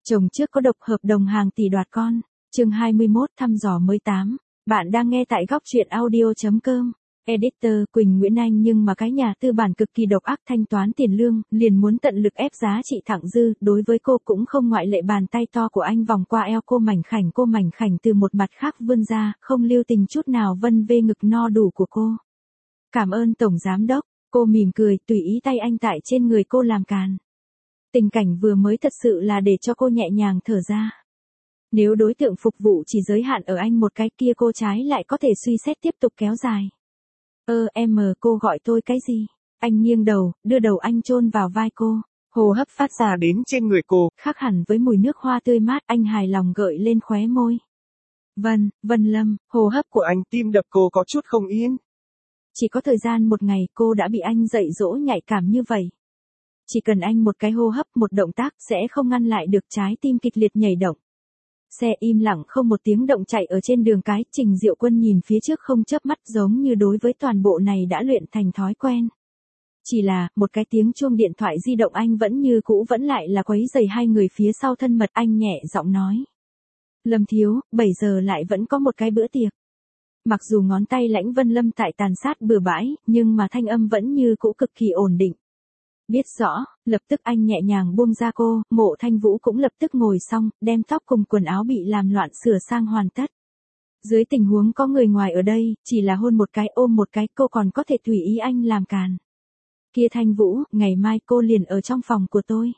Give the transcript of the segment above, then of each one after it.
Chồng trước có độc hợp đồng hàng tỷ đoạt con. Chương 21 thăm dò mới 8. Bạn đang nghe tại góc truyện audio.com. Editor Quỳnh Nguyễn Anh nhưng mà cái nhà tư bản cực kỳ độc ác thanh toán tiền lương, liền muốn tận lực ép giá trị thặng dư, đối với cô cũng không ngoại lệ. Bàn tay to của anh vòng qua eo cô mảnh khảnh từ một mặt khác vươn ra, không lưu tình chút nào vân vê ngực no đủ của cô. Cảm ơn Tổng Giám Đốc, cô mỉm cười, tùy ý tay anh tại trên người cô làm càn. Tình cảnh vừa mới thật sự là để cho cô nhẹ nhàng thở ra. Nếu đối tượng phục vụ chỉ giới hạn ở anh một cái kia cô trái lại có thể suy xét tiếp tục kéo dài. Cô gọi tôi cái gì? Anh nghiêng đầu, đưa đầu anh chôn vào vai cô. Hô hấp phát ra đến trên người cô, khác hẳn với mùi nước hoa tươi mát, anh hài lòng gợi lên khóe môi. Vân Lâm, hô hấp của anh, tim đập cô có chút không yên. Chỉ có thời gian một ngày cô đã bị anh dạy dỗ nhạy cảm như vậy. Chỉ cần anh một cái hô hấp, một động tác sẽ không ngăn lại được trái tim kịch liệt nhảy động. Xe im lặng không một tiếng động chạy ở trên đường cái, Trình Diệu Quân nhìn phía trước không chớp mắt, giống như đối với toàn bộ này đã luyện thành thói quen. Chỉ là, một cái tiếng chuông điện thoại di động anh vẫn như cũ vẫn lại là quấy rầy hai người phía sau thân mật. Anh nhẹ giọng nói. Lâm thiếu, 7 giờ lại vẫn có một cái bữa tiệc. Mặc dù ngón tay Lãnh Vân Lâm tại tàn sát bừa bãi, nhưng mà thanh âm vẫn như cũ cực kỳ ổn định. Biết rõ, lập tức anh nhẹ nhàng buông ra cô, Mộ Thanh Vũ cũng lập tức ngồi xong, đem tóc cùng quần áo bị làm loạn sửa sang hoàn tất. Dưới tình huống có người ngoài ở đây, chỉ là hôn một cái ôm một cái cô còn có thể tùy ý anh làm càn. Kia Thanh Vũ, ngày mai cô liền ở trong phòng của tôi.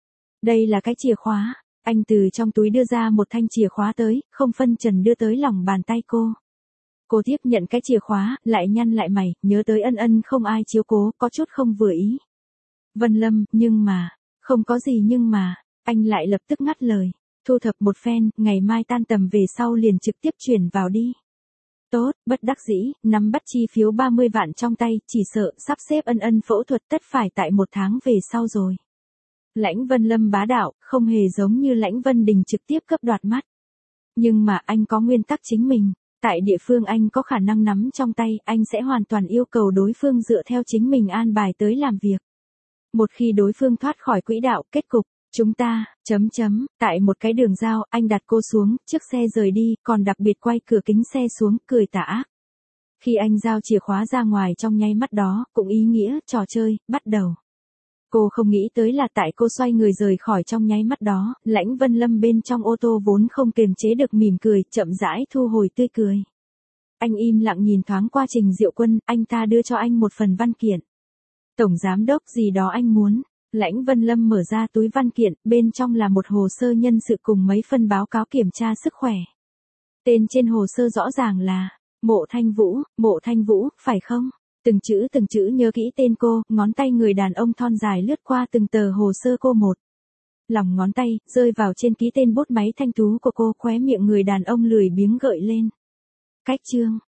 Đây là cái chìa khóa, anh từ trong túi đưa ra một thanh chìa khóa tới, không phân trần đưa tới lòng bàn tay cô. Cô tiếp nhận cái chìa khóa, lại nhăn lại mày, nhớ tới ân không ai chiếu cố, có chút không vừa ý. Vân Lâm, nhưng mà, không có gì nhưng mà, anh lại lập tức ngắt lời, thu thập một phen, ngày mai tan tầm về sau liền trực tiếp chuyển vào đi. Tốt, bất đắc dĩ, nắm bắt chi phiếu 30 vạn trong tay, chỉ sợ sắp xếp ân phẫu thuật tất phải tại 1 tháng về sau rồi. Lãnh Vân Lâm bá đạo, không hề giống như Lãnh Vân Đình trực tiếp cướp đoạt mắt. Nhưng mà anh có nguyên tắc chính mình, tại địa phương anh có khả năng nắm trong tay, anh sẽ hoàn toàn yêu cầu đối phương dựa theo chính mình an bài tới làm việc. Một khi đối phương thoát khỏi quỹ đạo, kết cục, chúng ta, tại một cái đường giao, anh đặt cô xuống, chiếc xe rời đi, còn đặc biệt quay cửa kính xe xuống, cười tà ác. Khi anh giao chìa khóa ra ngoài trong nháy mắt đó, cũng ý nghĩa, trò chơi, bắt đầu. Cô không nghĩ tới là tại cô xoay người rời khỏi trong nháy mắt đó, Lãnh Vân Lâm bên trong ô tô vốn không kiềm chế được mỉm cười, chậm rãi thu hồi tươi cười. Anh im lặng nhìn thoáng qua Trình Diệu Quân, anh ta đưa cho anh một phần văn kiện. Tổng Giám Đốc gì đó anh muốn. Lãnh Vân Lâm mở ra túi văn kiện, bên trong là một hồ sơ nhân sự cùng mấy phân báo cáo kiểm tra sức khỏe. Tên trên hồ sơ rõ ràng là Mộ Thanh Vũ, phải không? Từng chữ nhớ kỹ tên cô, ngón tay người đàn ông thon dài lướt qua từng tờ hồ sơ cô một. Lòng ngón tay, rơi vào trên ký tên bút máy thanh tú của cô, khóe miệng người đàn ông lười biếng gợi lên. Cách chương,